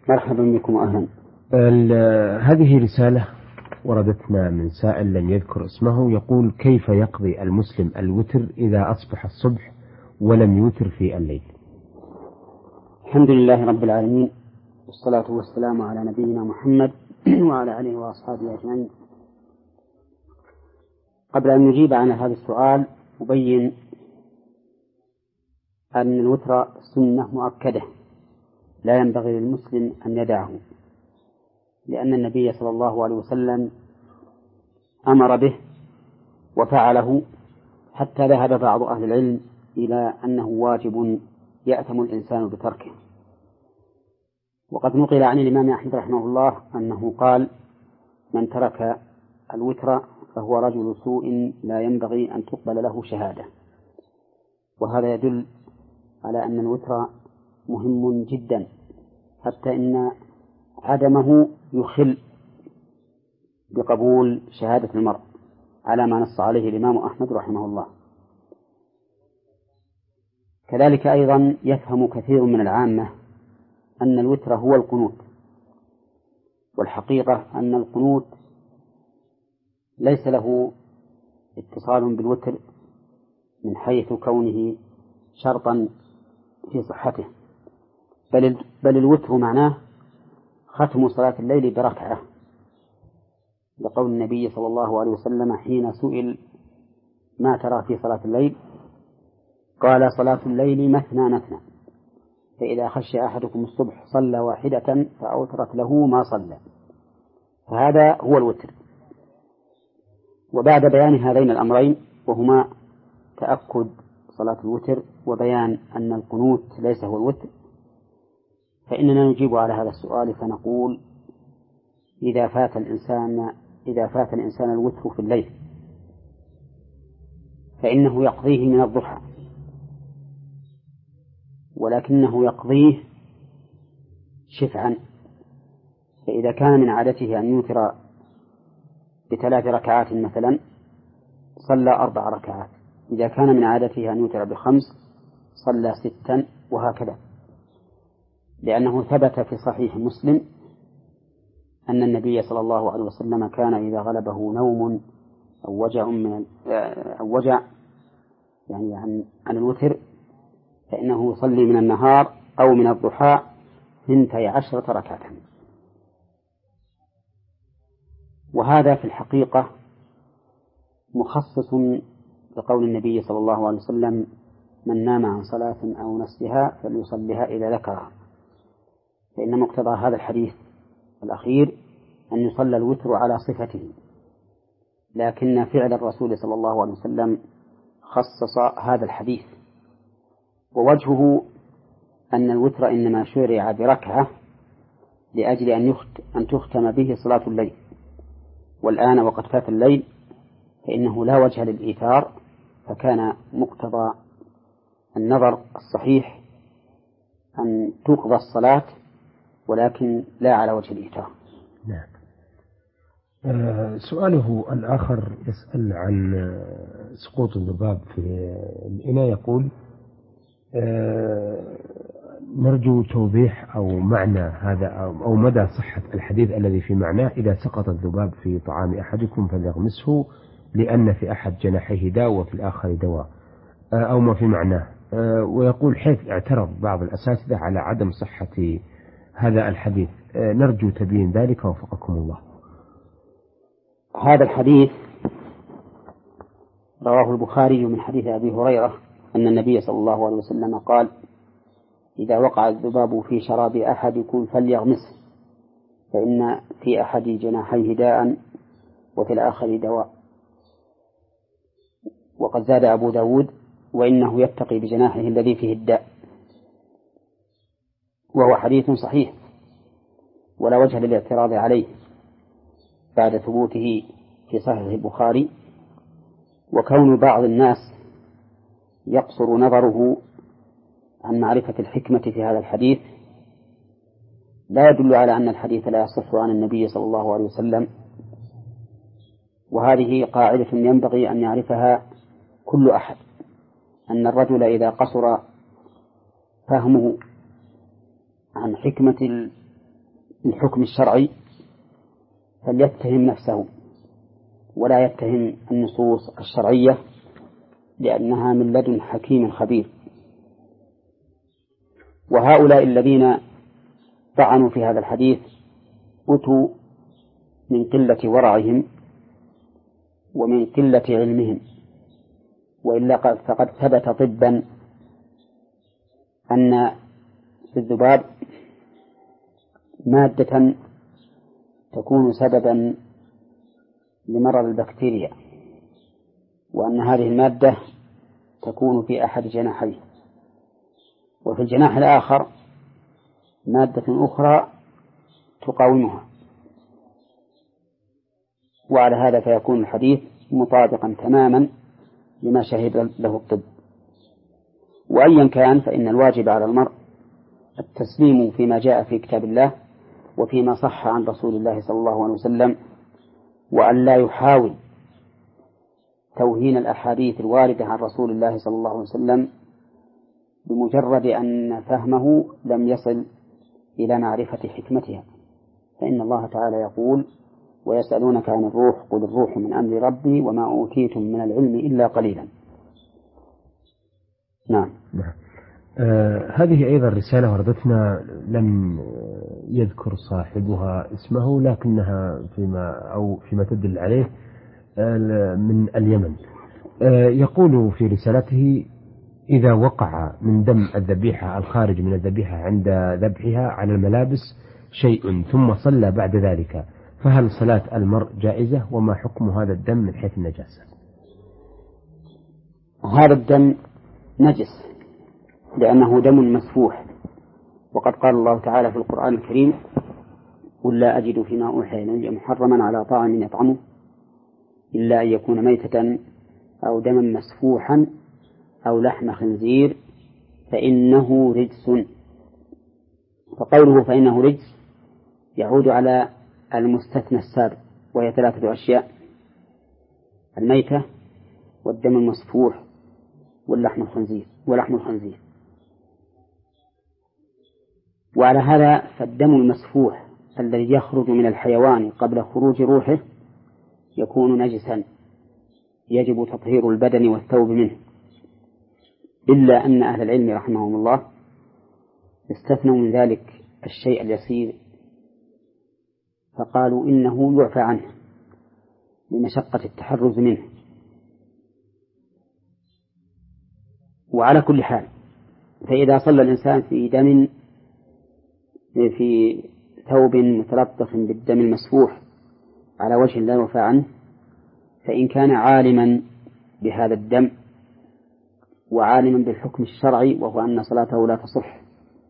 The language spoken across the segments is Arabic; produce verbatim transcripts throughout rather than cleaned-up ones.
مرحبا بكم أهلا. هذه رسالة وردتنا من سائل لم يذكر اسمه، يقول: كيف يقضي المسلم الوتر إذا أصبح الصبح ولم يوتر في الليل؟ الحمد لله رب العالمين، والصلاة والسلام على نبينا محمد وعلى آله وأصحابه أجمعين. قبل أن نجيب عن هذا السؤال أبين أن الوتر سنة مؤكدة لا ينبغي للمسلم أن يدعه، لأن النبي صلى الله عليه وسلم أمر به وفعله، حتى ذهب بعض أهل العلم إلى أنه واجب يأثم الإنسان بتركه. وقد نقل عن الإمام أحمد رحمه الله أنه قال: من ترك الوتر فهو رجل سوء لا ينبغي أن تقبل له شهادة. وهذا يدل على أن الوتر مهم جدا، حتى إن عدمه يخل بقبول شهادة المرء، على ما نص عليه الإمام أحمد رحمه الله. كذلك أيضا يفهم كثير من العامة أن الوتر هو القنوت، والحقيقة أن القنوت ليس له اتصال بالوتر من حيث كونه شرطا في صحته، بل, بل الوتر معناه ختم صلاة الليل بركعة، لقول النبي صلى الله عليه وسلم حين سئل: ما ترى في صلاة الليل؟ قال: صلاة الليل مثنى مثنى، فإذا خشي أحدكم الصبح صلى واحدة فأوترت له ما صلى. فهذا هو الوتر. وبعد بيان هذين الأمرين، وهما تأكد صلاة الوتر وبيان أن القنوت ليس هو الوتر، فإننا نجيب على هذا السؤال فنقول: إذا فات الإنسان إذا فات الإنسان الوتر في الليل فإنه يقضيه من الضحى، ولكنه يقضيه شفعا. فإذا كان من عادته أن يوتر بثلاث ركعات مثلا صلى أربع ركعات، إذا كان من عادته أن يوتر بخمس صلى ستا، وهكذا، لأنه ثبت في صحيح مسلم أن النبي صلى الله عليه وسلم كان إذا غلبه نوم أو وجع من أو وجع يعني عن عن الوتر فإنه يصلي من النهار أو من الضحى ثنتي عشرة ركعة. وهذا في الحقيقة مخصص بقول النبي صلى الله عليه وسلم: من نام عن صلاة أو نسيها فليصلها إذا ذكرها. فإن مقتضى هذا الحديث الأخير أن يصلى الوتر على صفته، لكن فعل الرسول صلى الله عليه وسلم خصص هذا الحديث. ووجهه أن الوتر إنما شرع بركعة لأجل أن أن تختم به صلاة الليل، والآن وقد فات الليل فإنه لا وجه للإيثار، فكان مقتضى النظر الصحيح أن تقضى الصلاة ولكن لا على وجه الإيثار. نعم. آه سؤاله الآخر يسأل عن سقوط الذباب في الإناء، يقول: آه نرجو توضيح أو معنى هذا أو مدى صحة الحديث الذي في معناه: إذا سقط الذباب في طعام أحدكم فليغمسه لأن في أحد جناحيه داء وفي الآخر دواء، آه أو ما في معناه. آه ويقول: حيث اعترض بعض الأساتذة على عدم صحة هذا الحديث، آه نرجو تبيين ذلك وفقكم الله. هذا الحديث رواه البخاري من حديث أبي هريرة أن النبي صلى الله عليه وسلم قال: إذا وقع الذباب في شراب أحدكم فليغمسه فإن في أحد جناحيه داء وفي الآخر دواء. وقد زاد أبو داود: وإنه يتقي بجناحه الذي فيه الداء. وهو حديث صحيح ولا وجه للاعتراض عليه بعد ثبوته في صحيح البخاري. وكون بعض الناس يقصر نظره عن معرفة الحكمة في هذا الحديث لا يدل على أن الحديث لا يصح عن النبي صلى الله عليه وسلم. وهذه قاعدة ينبغي أن يعرفها كل أحد، أن الرجل إذا قصر فهمه عن حكمة الحكم الشرعي فليتهم نفسه ولا يتهم النصوص الشرعية، لأنها من لدن حكيم خبير. وهؤلاء الذين طعنوا في هذا الحديث أتوا من قلة ورعهم ومن قلة علمهم، وإلا فقد ثبت طبا أن في الذباب مادة تكون سببا لمرض البكتيريا، وأن هذه المادة تكون في أحد جناحيه، وفي الجناح الآخر مادة أخرى تقاومها، وعلى هذا فيكون الحديث مطابقا تماما لما شهد له الطب. وأيا كان فإن الواجب على المرء التسليم فيما جاء في كتاب الله وفيما صح عن رسول الله صلى الله عليه وسلم، وأن لا يحاول توهين الأحاديث الواردة عن رسول الله صلى الله عليه وسلم بمجرد أن فهمه لم يصل إلى معرفة حكمتها، فإن الله تعالى يقول: ويسألونك عن الروح قل الروح من أمر ربي وما أوتيتم من العلم إلا قليلا. نعم. نعم. آه هذه أيضا رسالة وردتنا لم يذكر صاحبها اسمه، لكنها فيما أو فيما تدل عليه آه من اليمن. آه يقول في رسالته: إذا وقع من دم الذبيحة الخارج من الذبيحة عند ذبحها على الملابس شيء ثم صلى بعد ذلك، فهل صلاة المرء جائزة؟ وما حكم هذا الدم من حيث النجاسة؟ هذا الدم نجس لأنه دم مسفوح، وقد قال الله تعالى في القرآن الكريم: قل لا أجد فيما أوحي إلي محرما على طاعم يطعمه إلا أن يكون ميتة أو دما مسفوحا أو لحم خنزير فإنه رجس. فقوله فإنه رجس يعود على المستثنى السابق، وهي ثلاثة أشياء: الميتة والدم المسفوح واللحم الخنزير ولحم الخنزير. وعلى هذا فالدم المسفوح الذي يخرج من الحيوان قبل خروج روحه يكون نجسا يجب تطهير البدن والثوب منه، إلا أن أهل العلم رحمهم الله استثنوا من ذلك الشيء اليسير، فقالوا إنه يعفى عنه لمشقة التحرز منه. وعلى كل حال فإذا صلى الإنسان في دم في ثوب متلطخ بالدم المسفوح على وجه لا يعفى عنه، فإن كان عالما بهذا الدم وعالما بالحكم الشرعي وهو أن صلاته لا تصح،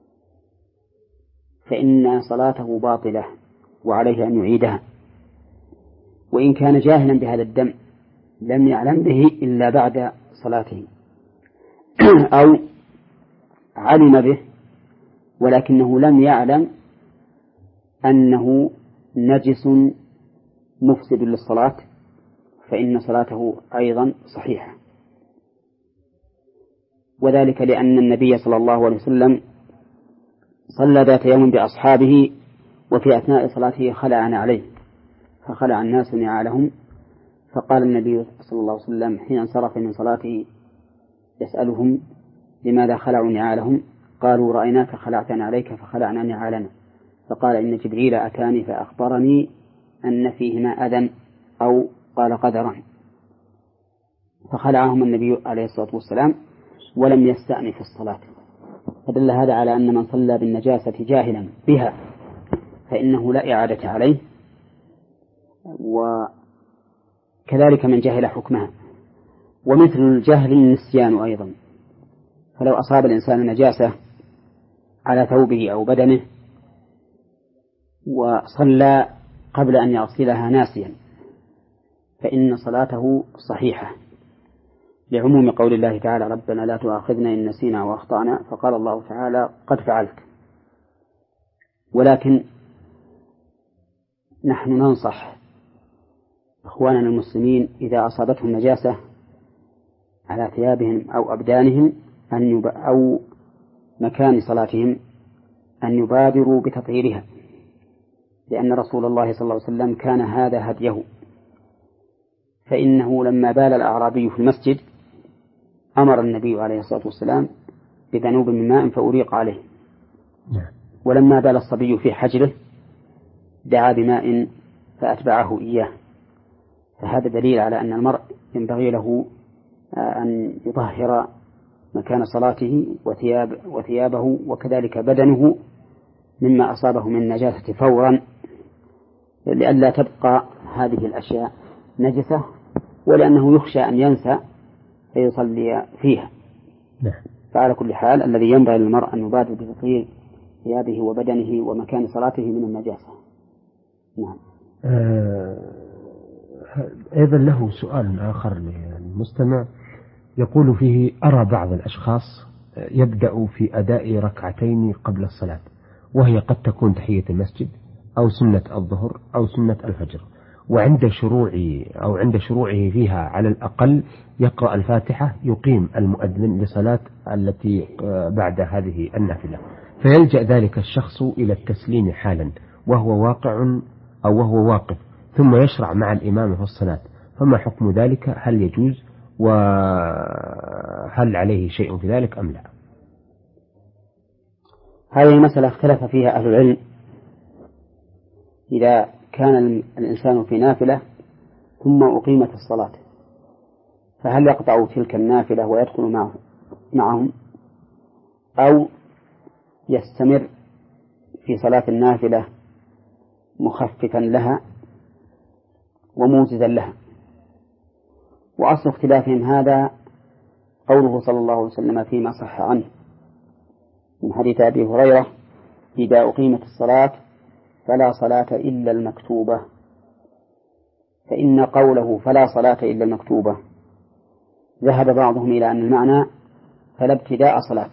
فإن صلاته باطلة وعليه أن يعيدها. وإن كان جاهلا بهذا الدم لم يعلم به إلا بعد صلاته أو علم به ولكنه لم يعلم أنه نجس مفسد للصلاة، فإن صلاته أيضا صحيحة. وذلك لأن النبي صلى الله عليه وسلم صلى ذات يوم بأصحابه وفي أثناء صلاته خلع عليه، فخلع الناس نعالهم، فقال النبي صلى الله عليه وسلم حين انصرف من صلاته يسألهم: لماذا خلعوا نعالهم؟ قالوا: رأيناك خلعت عليك فخلعنا نعالنا. فقال: إن جبريل أتاني فأخبرني أن فيهما أذى أو قال قدرا، فخلعهم النبي عليه الصلاة والسلام ولم يستأنف الصلاة. فدل هذا على أن من صلى بالنجاسة جاهلا بها فإنه لا إعادة عليه، وكذلك من جهل حكمها. ومثل الجهل النسيان أيضا، فلو أصاب الإنسان نجاسة على ثوبه أو بدنه وصلى قبل أن يغسلها ناسيا فإن صلاته صحيحة، لعموم قول الله تعالى: ربنا لا تؤاخذنا إن نسينا وأخطأنا، فقال الله تعالى: قد فعلت. ولكن نحن ننصح إخواننا المسلمين إذا أصابتهم نجاسة على ثيابهم أو أبدانهم أن يب... أو مكان صلاتهم أن يبادروا بتطهيرها، لأن رسول الله صلى الله عليه وسلم كان هذا هديه، فإنه لما بال الأعرابي في المسجد أمر النبي عليه الصلاة والسلام بذنوب من ماء فأريق عليه، ولما بال الصبي في حجره دعا بماء فأتبعه إياه. فهذا دليل على أن المرء ينبغي له أن يطهر مكان صلاته وثياب وثيابه وكذلك بدنه مما أصابه من نجاسة فورا، لئلا تبقى هذه الأشياء نجسة، ولأنه يخشى أن ينسى فيصلي فيها. نعم. فعلى كل حال الذي ينبغي للمرء أن يبادر بتطهير ثيابه وبدنه ومكان صلاته من النجاسة. نعم. آه أيضا له سؤال آخر للمستمع يقول فيه: أرى بعض الأشخاص يبدأ في أداء ركعتين قبل الصلاة، وهي قد تكون تحية المسجد أو سنة الظهر أو سنة الفجر، وعند شروع أو عند شروعه فيها على الأقل يقرأ الفاتحة يقيم المؤذن لصلاة التي بعد هذه النافلة، فيلجأ ذلك الشخص إلى التسليم حالا وهو واقع أو وهو واقف، ثم يشرع مع الإمام في الصلاة، فما حكم ذلك؟ هل يجوز؟ وهل عليه شيء في ذلك أم لا؟ هذه المسألة اختلف فيها أهل العلم. إذا كان الإنسان في نافلة ثم أقيمت الصلاة فهل يقطع تلك النافلة ويدخل معه معهم أو يستمر في صلاة النافلة مخففا لها وموجزا لها؟ وأصل اختلافهم هذا قوله صلى الله عليه وسلم فيما صح عنه من حديث أبي هريرة: إذا أقيمت الصلاة فلا صلاة إلا المكتوبة. فإن قوله فلا صلاة إلا المكتوبة ذهب بعضهم إلى أن المعنى فلا ابتداء صلاة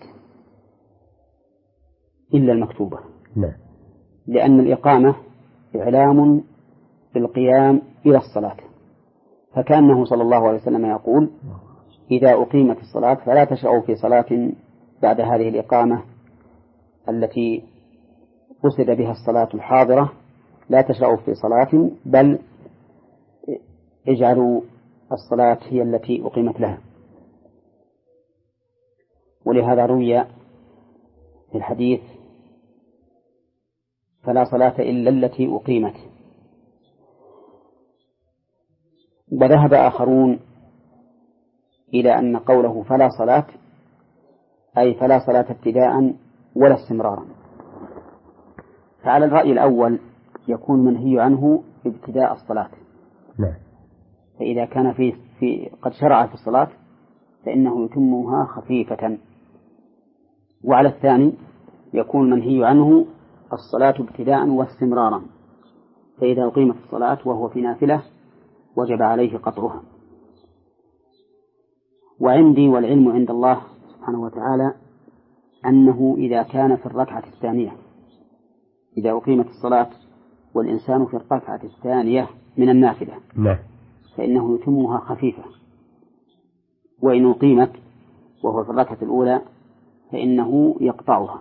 إلا المكتوبة، لا. لأن الإقامة إعلام بالقيام إلى الصلاة، فكأنه صلى الله عليه وسلم يقول: إذا أقيمت الصلاة فلا تشرعوا في صلاة بعد هذه الإقامة التي قصد بها الصلاة الحاضرة، لا تشرعوا في صلاة بل اجعلوا الصلاة هي التي أقيمت لها. ولهذا روي في الحديث: فلا صلاة إلا التي أقيمت. وذهب آخرون إلى أن قوله فلا صلاة أي فلا صلاة ابتداء ولا استمرارا. فعلى الرأي الأول يكون منهي عنه ابتداء الصلاة، لا. فإذا كان في في قد شرع في الصلاة فإنه يتمها خفيفة. وعلى الثاني يكون منهي عنه الصلاة ابتداء واستمرارا، فإذا أقيمت الصلاة وهو في نافلة وجب عليه قطعها. وعندي والعلم عند الله سبحانه وتعالى أنه إذا كان في الركعة الثانية، إذا أقيمت الصلاة والإنسان في الركعة الثانية من النافلة لا. فإنه يتمها خفيفة، وإن أقيمت وهو في الركعة الأولى فإنه يقطعها.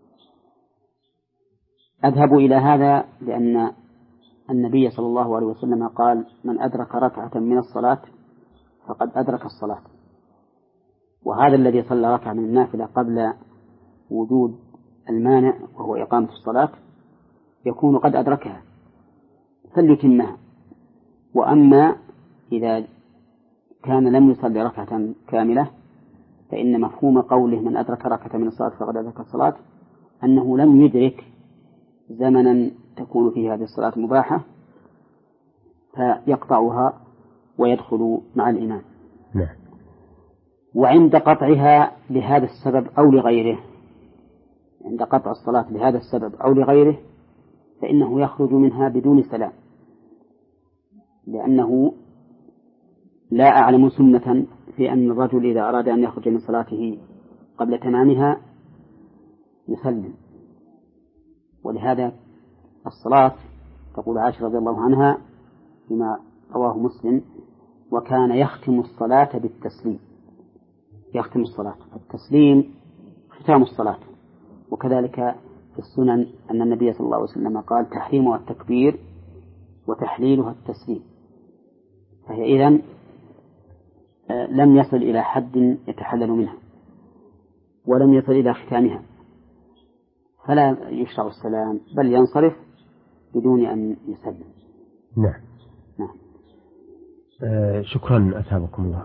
أذهب إلى هذا لأن النبي صلى الله عليه وسلم قال: من أدرك ركعة من الصلاة فقد أدرك الصلاة. وهذا الذي صلى ركعة من النافلة قبل وجود المانع وهو إقامة الصلاة يكون قد أدركها فليتمها. وأما إذا كان لم يصلي ركعة كاملة فإن مفهوم قوله من أدرك ركعة من الصلاة فقد أدرك الصلاة أنه لم يدرك زمنا تكون فيه هذه الصلاة مباحة فيقطعها ويدخل مع الإمام. نعم. وعند قطعها لهذا السبب أو لغيره، عند قطع الصلاة لهذا السبب أو لغيره فإنه يخرج منها بدون سلام، لأنه لا أعلم سنة في أن الرجل إذا أراد أن يخرج من صلاته قبل تمامها يسلم. ولهذا الصلاة تقول عائشة رضي الله عنها فيما رواه مسلم: وكان يختم الصلاة بالتسليم. يختم الصلاة، التسليم ختام الصلاة، وكذلك في السنن أن النبي صلى الله عليه وسلم قال تحريمها التكبير وتحليلها التسليم، فهي إذن لم يصل إلى حد يتحلل منها ولم يصل إلى ختامها، فلا يشرع السلام بل ينصرف بدون أن يسلم. نعم. نعم. آه شكرا أثابكم الله.